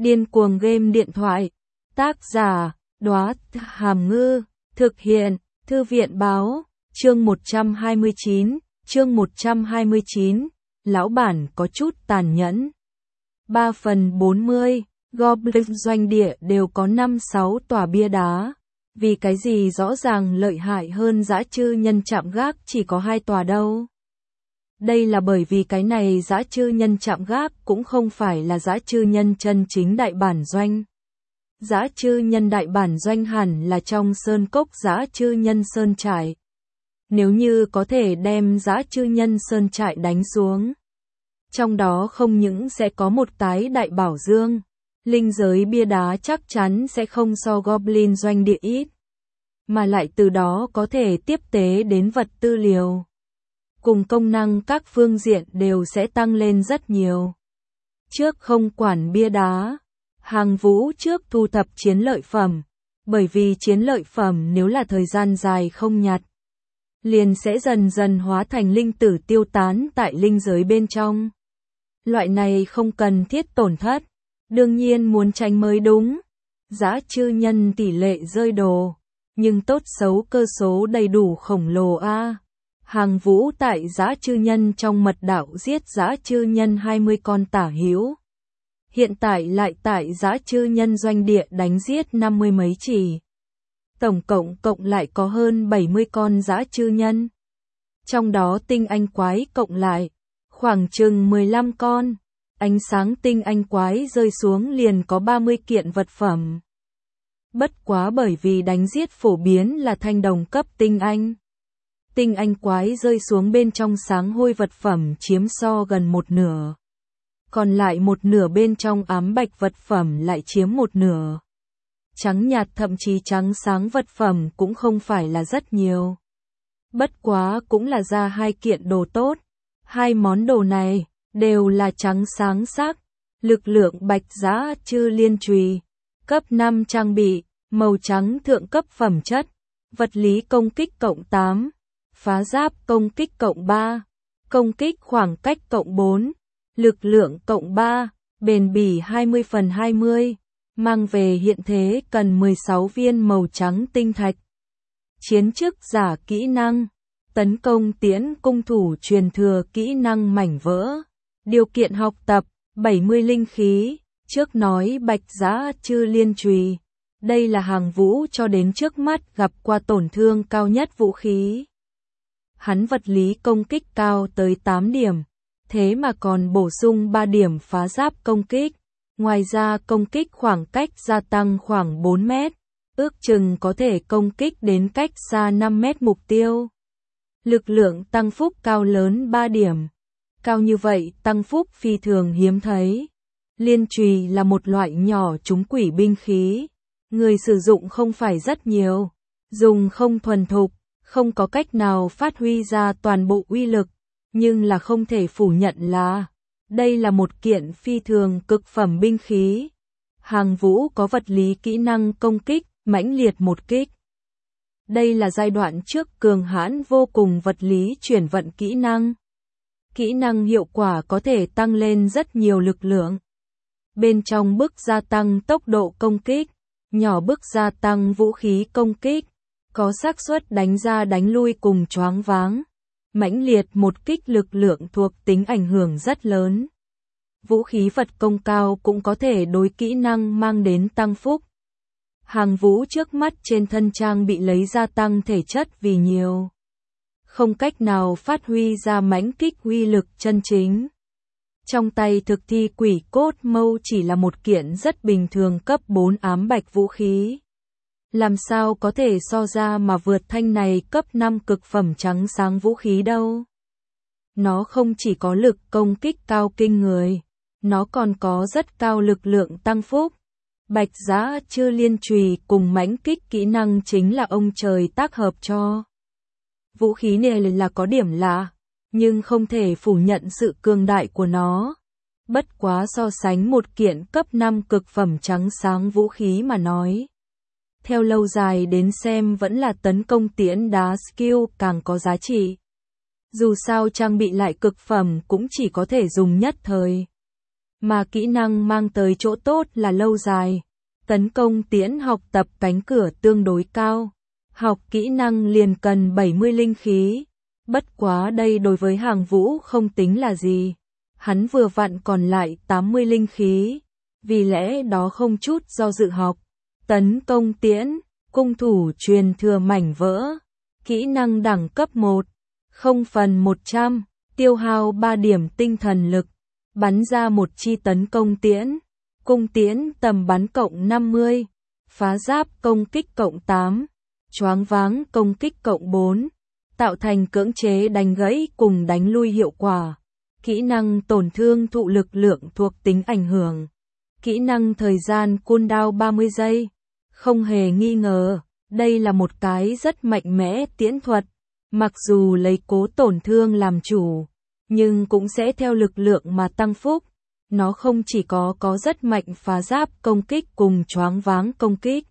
Điên cuồng game điện thoại. Tác giả, Đóa Hàm Ngư. Thực hiện, Thư viện Báo. Chương 129. Lão bản có chút tàn nhẫn. 3/40, Goblin doanh địa đều có 5-6 tòa bia đá. Vì cái gì rõ ràng lợi hại hơn dã chư nhân trạm gác chỉ có 2 tòa đâu. Đây là bởi vì cái này dã chư nhân trạm gác cũng không phải là dã chư nhân chân chính đại bản doanh. Dã chư nhân đại bản doanh hẳn là trong sơn cốc dã chư nhân sơn trại. Nếu như có thể đem dã chư nhân sơn trại đánh xuống, trong đó không những sẽ có một tái đại bảo dương, linh giới bia đá chắc chắn sẽ không so Goblin doanh địa ít, mà lại từ đó có thể tiếp tế đến vật tư liều. Cùng công năng các phương diện đều sẽ tăng lên rất nhiều. Trước không quản bia đá, Hàng Vũ trước thu thập chiến lợi phẩm, bởi vì chiến lợi phẩm nếu là thời gian dài không nhặt, liền sẽ dần dần hóa thành linh tử tiêu tán tại linh giới bên trong. Loại này không cần thiết tổn thất, đương nhiên muốn tránh mới đúng. Dã chư nhân tỷ lệ rơi đồ, nhưng tốt xấu cơ số đầy đủ khổng lồ a. Hàng Vũ tại dã chư nhân trong mật đạo giết dã chư nhân 20 con tả hữu. Hiện tại lại tại dã chư nhân doanh địa đánh giết 50 mấy chỉ. Tổng cộng lại có hơn 70 con dã chư nhân. Trong đó tinh anh quái cộng lại, khoảng chừng 15 con. Ánh sáng tinh anh quái rơi xuống liền có 30 kiện vật phẩm. Bất quá bởi vì đánh giết phổ biến là thanh đồng cấp tinh anh. Tinh anh quái rơi xuống bên trong sáng hôi vật phẩm chiếm so gần một nửa. Còn lại một nửa bên trong ám bạch vật phẩm lại chiếm một nửa. Trắng nhạt thậm chí trắng sáng vật phẩm cũng không phải là rất nhiều. Bất quá cũng là ra 2 kiện đồ tốt. 2 món đồ này đều là trắng sáng sắc. Lực lượng bạch dã chư liên chùy, cấp 5 trang bị, màu trắng thượng cấp phẩm chất, vật lý công kích cộng 8, phá giáp công kích cộng 3, công kích khoảng cách cộng 4, lực lượng cộng 3, bền bỉ 20/20, mang về hiện thế cần 16 viên màu trắng tinh thạch. Chiến chức giả kỹ năng, tấn công tiễn cung thủ truyền thừa kỹ năng mảnh vỡ, điều kiện học tập, 70 linh khí, trước nói bạch dã chư liên chùy. Đây là Hàng Vũ cho đến trước mắt gặp qua tổn thương cao nhất vũ khí. Hắn vật lý công kích cao tới 8 điểm, thế mà còn bổ sung 3 điểm phá giáp công kích. Ngoài ra công kích khoảng cách gia tăng khoảng 4 mét, ước chừng có thể công kích đến cách xa 5 mét mục tiêu. Lực lượng tăng phúc cao lớn 3 điểm. Cao như vậy tăng phúc phi thường hiếm thấy. Liên chùy là một loại nhỏ trúng quỷ binh khí. Người sử dụng không phải rất nhiều. Dùng không thuần thục, không có cách nào phát huy ra toàn bộ uy lực. Nhưng là không thể phủ nhận là đây là một kiện phi thường cực phẩm binh khí. Hàng Vũ có vật lý kỹ năng công kích, mãnh liệt một kích. Đây là giai đoạn trước cường hãn vô cùng vật lý chuyển vận kỹ năng. Kỹ năng hiệu quả có thể tăng lên rất nhiều lực lượng. Bên trong bức gia tăng tốc độ công kích, nhỏ bức gia tăng vũ khí công kích, có xác suất đánh ra đánh lui cùng choáng váng. Mãnh liệt một kích lực lượng thuộc tính ảnh hưởng rất lớn. Vũ khí vật công cao cũng có thể đối kỹ năng mang đến tăng phúc. Hàng Vũ trước mắt trên thân trang bị lấy gia tăng thể chất vì nhiều. Không cách nào phát huy ra mãnh kích uy lực chân chính. Trong tay thực thi quỷ cốt mâu chỉ là một kiện rất bình thường cấp 4 ám bạch vũ khí. Làm sao có thể so ra mà vượt thanh này cấp 5 cực phẩm trắng sáng vũ khí đâu. Nó không chỉ có lực công kích cao kinh người, nó còn có rất cao lực lượng tăng phúc. Bạch dã chư liên chùy cùng mãnh kích kỹ năng chính là ông trời tác hợp cho. Vũ khí này là có điểm lạ, nhưng không thể phủ nhận sự cường đại của nó. Bất quá so sánh một kiện cấp 5 cực phẩm trắng sáng vũ khí mà nói. Theo lâu dài đến xem vẫn là tấn công tiễn đá skill càng có giá trị. Dù sao trang bị lại cực phẩm cũng chỉ có thể dùng nhất thời. mà kỹ năng mang tới chỗ tốt là lâu dài. Tấn công tiễn học tập cánh cửa tương đối cao. Học kỹ năng liền cần 70 linh khí. Bất quá đây đối với Hàng Vũ không tính là gì. Hắn vừa vặn còn lại 80 linh khí. Vì lẽ đó không chút do dự học. Tấn công tiễn, cung thủ truyền thừa mảnh vỡ. Kỹ năng đẳng cấp 1. 0/100, tiêu hao 3 điểm tinh thần lực. Bắn ra một chi tấn công tiễn. Cung tiễn tầm bắn cộng 50. Phá giáp công kích cộng 8. Choáng váng công kích cộng 4. Tạo thành cưỡng chế đánh gãy cùng đánh lui hiệu quả. Kỹ năng tổn thương thụ lực lượng thuộc tính ảnh hưởng. Kỹ năng thời gian cooldown 30 giây. Không hề nghi ngờ, đây là một cái rất mạnh mẽ tiễn thuật. Mặc dù lấy cố tổn thương làm chủ, nhưng cũng sẽ theo lực lượng mà tăng phúc. Nó không chỉ có rất mạnh phá giáp công kích cùng choáng váng công kích.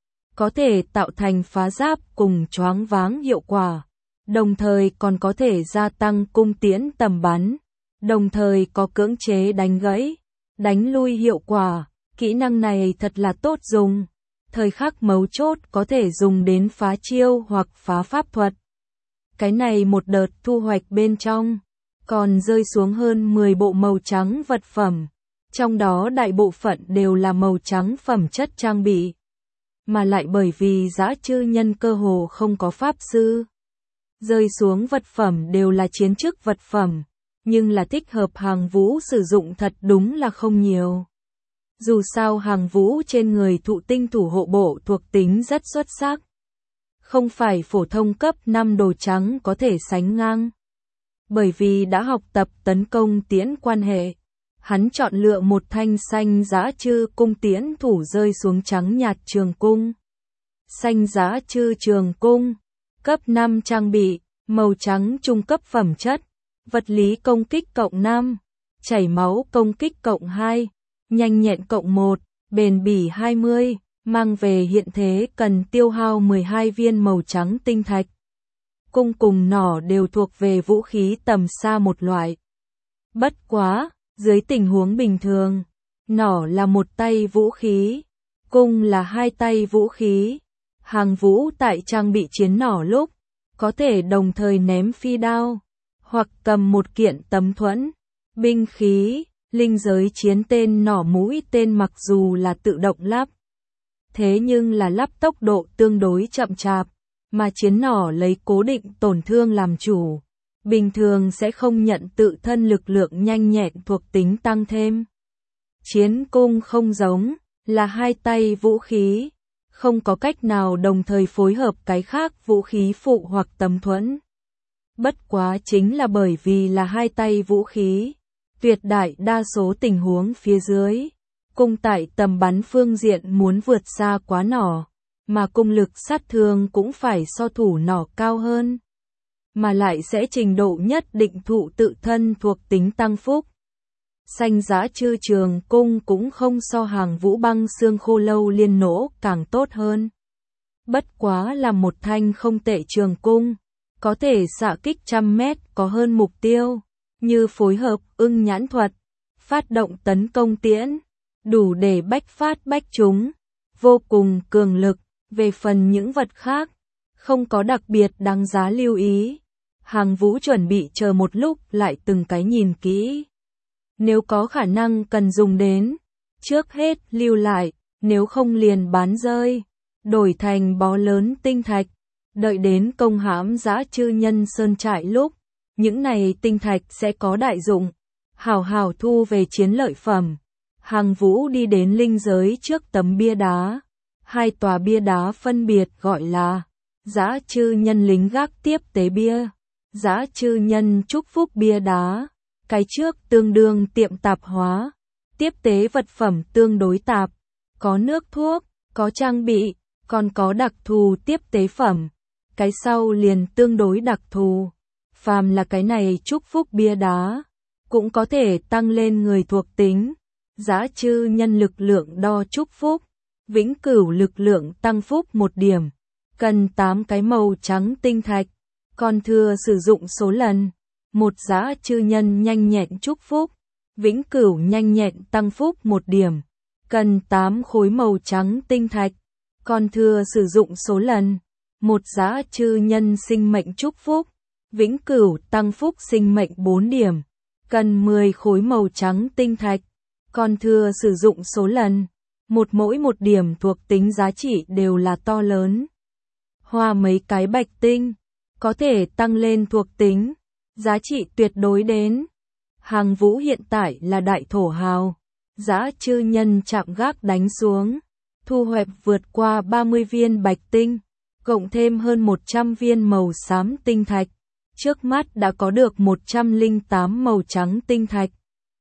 Có thể tạo thành phá giáp cùng choáng váng hiệu quả. Đồng thời còn có thể gia tăng cung tiễn tầm bắn. Đồng thời có cưỡng chế đánh gãy, đánh lui hiệu quả. Kỹ năng này thật là tốt dùng. Thời khắc mấu chốt có thể dùng đến phá chiêu hoặc phá pháp thuật. Cái này một đợt thu hoạch bên trong, còn rơi xuống hơn 10 bộ màu trắng vật phẩm. Trong đó đại bộ phận đều là màu trắng phẩm chất trang bị. Mà lại bởi vì dã chư nhân cơ hồ không có pháp sư. Rơi xuống vật phẩm đều là chiến chức vật phẩm. Nhưng là thích hợp Hàng Vũ sử dụng thật đúng là không nhiều. Dù sao Hàng Vũ trên người thụ tinh thủ hộ bộ thuộc tính rất xuất sắc. Không phải phổ thông cấp 5 đồ trắng có thể sánh ngang. Bởi vì đã học tập tấn công tiễn quan hệ, hắn chọn lựa một thanh xanh dã chư cung tiễn thủ rơi xuống trắng nhạt trường cung. Xanh dã chư trường cung, cấp 5 trang bị, màu trắng trung cấp phẩm chất, vật lý công kích cộng 5, chảy máu công kích cộng 2, nhanh nhẹn cộng 1, bền bỉ 20, mang về hiện thế cần tiêu hao 12 viên màu trắng tinh thạch. Cung cùng nỏ đều thuộc về vũ khí tầm xa một loại. Bất quá, dưới tình huống bình thường, nỏ là một tay vũ khí, cung là hai tay vũ khí. Hàng Vũ tại trang bị chiến nỏ lúc, có thể đồng thời ném phi đao, hoặc cầm một kiện tấm thuẫn, binh khí. Linh giới chiến tên nỏ mũi tên mặc dù là tự động lắp, thế nhưng là lắp tốc độ tương đối chậm chạp, mà chiến nỏ lấy cố định tổn thương làm chủ, bình thường sẽ không nhận tự thân lực lượng nhanh nhẹn thuộc tính tăng thêm. Chiến cung không giống, là hai tay vũ khí, không có cách nào đồng thời phối hợp cái khác vũ khí phụ hoặc tấm thuẫn. Bất quá chính là bởi vì là hai tay vũ khí, tuyệt đại đa số tình huống phía dưới, cung tại tầm bắn phương diện muốn vượt xa quá nỏ, mà cung lực sát thương cũng phải so thủ nỏ cao hơn, mà lại sẽ trình độ nhất định thụ tự thân thuộc tính tăng phúc. Xanh dã chư trường cung cũng không so Hàng Vũ băng xương khô lâu liên nỗ càng tốt hơn. Bất quá là một thanh không tệ trường cung, có thể xạ kích 100 mét có hơn mục tiêu. Như phối hợp ưng nhãn thuật, phát động tấn công tiễn, đủ để bách phát bách trúng, vô cùng cường lực. Về phần những vật khác, không có đặc biệt đáng giá lưu ý. Hàng Vũ chuẩn bị chờ một lúc lại từng cái nhìn kỹ. Nếu có khả năng cần dùng đến, trước hết lưu lại, nếu không liền bán rơi, đổi thành bó lớn tinh thạch, đợi đến công hãm dã chư nhân sơn trại lúc. Những này tinh thạch sẽ có đại dụng, hào hào thu về chiến lợi phẩm. Hàng Vũ đi đến linh giới trước tấm bia đá. Hai tòa bia đá phân biệt gọi là dã chư nhân lính gác tiếp tế bia, dã chư nhân chúc phúc bia đá. Cái trước tương đương tiệm tạp hóa, tiếp tế vật phẩm tương đối tạp, có nước thuốc, có trang bị, còn có đặc thù tiếp tế phẩm. Cái sau liền tương đối đặc thù. Phàm là cái này chúc phúc bia đá, cũng có thể tăng lên người thuộc tính. Dã chư nhân lực lượng đo chúc phúc, vĩnh cửu lực lượng tăng phúc 1 điểm, cần 8 cái màu trắng tinh thạch, còn thừa sử dụng số lần. Một dã chư nhân nhanh nhẹn chúc phúc, Vĩnh Cửu nhanh nhẹn tăng phúc 1 điểm, cần 8 khối màu trắng tinh thạch, còn thừa sử dụng số lần. Một dã chư nhân sinh mệnh chúc phúc, Vĩnh Cửu tăng phúc sinh mệnh 4 điểm, cần 10 khối màu trắng tinh thạch, còn thừa sử dụng số lần. Mỗi 1 điểm thuộc tính giá trị đều là to lớn. Hoa mấy cái bạch tinh, có thể tăng lên thuộc tính, giá trị tuyệt đối đến. Hàng Vũ hiện tại là đại thổ hào, dã chư nhân chạm gác đánh xuống, thu hoạch vượt qua 30 viên bạch tinh, cộng thêm hơn 100 viên màu xám tinh thạch. Trước mắt đã có được 108 màu trắng tinh thạch,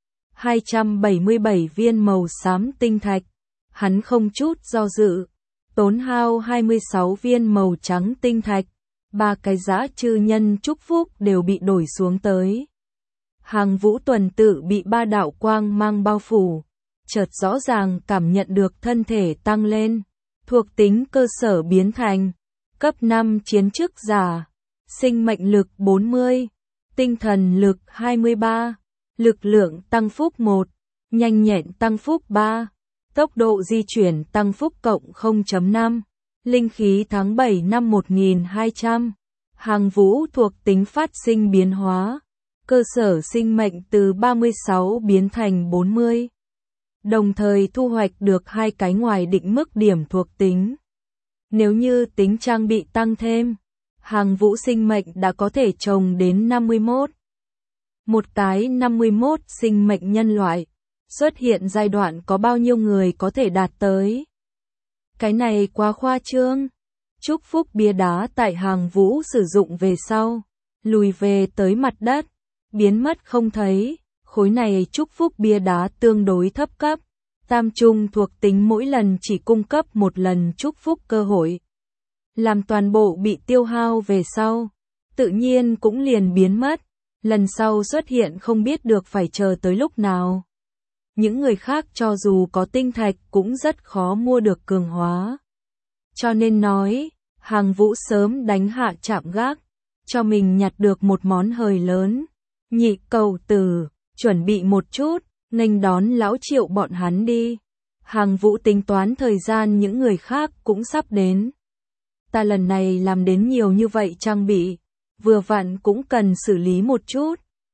277 viên màu xám tinh thạch. Hắn không chút do dự, tốn hao 26 viên màu trắng tinh thạch, 3 cái dã chư nhân chúc phúc đều bị đổi xuống tới. Hàng Vũ tuần tự bị 3 đạo quang mang bao phủ, chợt rõ ràng cảm nhận được thân thể tăng lên, thuộc tính cơ sở biến thành cấp 5 chiến chức giả, sinh mệnh lực 40, tinh thần lực 23, lực lượng tăng phúc 1, nhanh nhẹn tăng phúc 3, tốc độ di chuyển tăng phúc cộng 0.5, linh khí tháng 7 năm 1200. Hàng Vũ thuộc tính phát sinh biến hóa, cơ sở sinh mệnh từ 36 biến thành 40. Đồng thời thu hoạch được 2 cái ngoài định mức điểm thuộc tính. Nếu như tính trang bị tăng thêm, Hàng Vũ sinh mệnh đã có thể trồng đến 51. Một cái 51 sinh mệnh nhân loại, xuất hiện giai đoạn có bao nhiêu người có thể đạt tới. Cái này quá khoa trương. Chúc phúc bia đá tại Hàng Vũ sử dụng về sau, lùi về tới mặt đất, biến mất không thấy. Khối này chúc phúc bia đá tương đối thấp cấp, tam trung thuộc tính mỗi lần chỉ cung cấp 1 lần chúc phúc cơ hội. Làm toàn bộ bị tiêu hao về sau, tự nhiên cũng liền biến mất, lần sau xuất hiện không biết được phải chờ tới lúc nào. Những người khác cho dù có tinh thạch cũng rất khó mua được cường hóa. Cho nên nói, Hàng Vũ sớm đánh hạ chạm gác, cho mình nhặt được một món hời lớn. Nhị cầu tử, chuẩn bị một chút, nghênh đón lão Triệu bọn hắn đi. Hàng Vũ tính toán thời gian những người khác cũng sắp đến. Ta lần này làm đến nhiều như vậy trang bị, vừa vặn cũng cần xử lý một chút.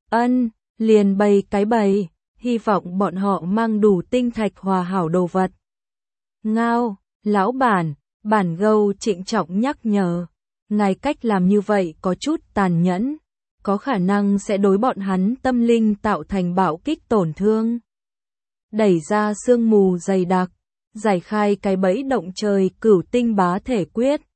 Liền bày cái bày, hy vọng bọn họ mang đủ tinh thạch hòa hảo đồ vật. Ngao, lão bản gâu trịnh trọng nhắc nhở, ngài cách làm như vậy có chút tàn nhẫn, có khả năng sẽ đối bọn hắn tâm linh tạo thành bạo kích tổn thương. Đẩy ra sương mù dày đặc, giải khai cái bẫy động trời cửu tinh bá thể quyết.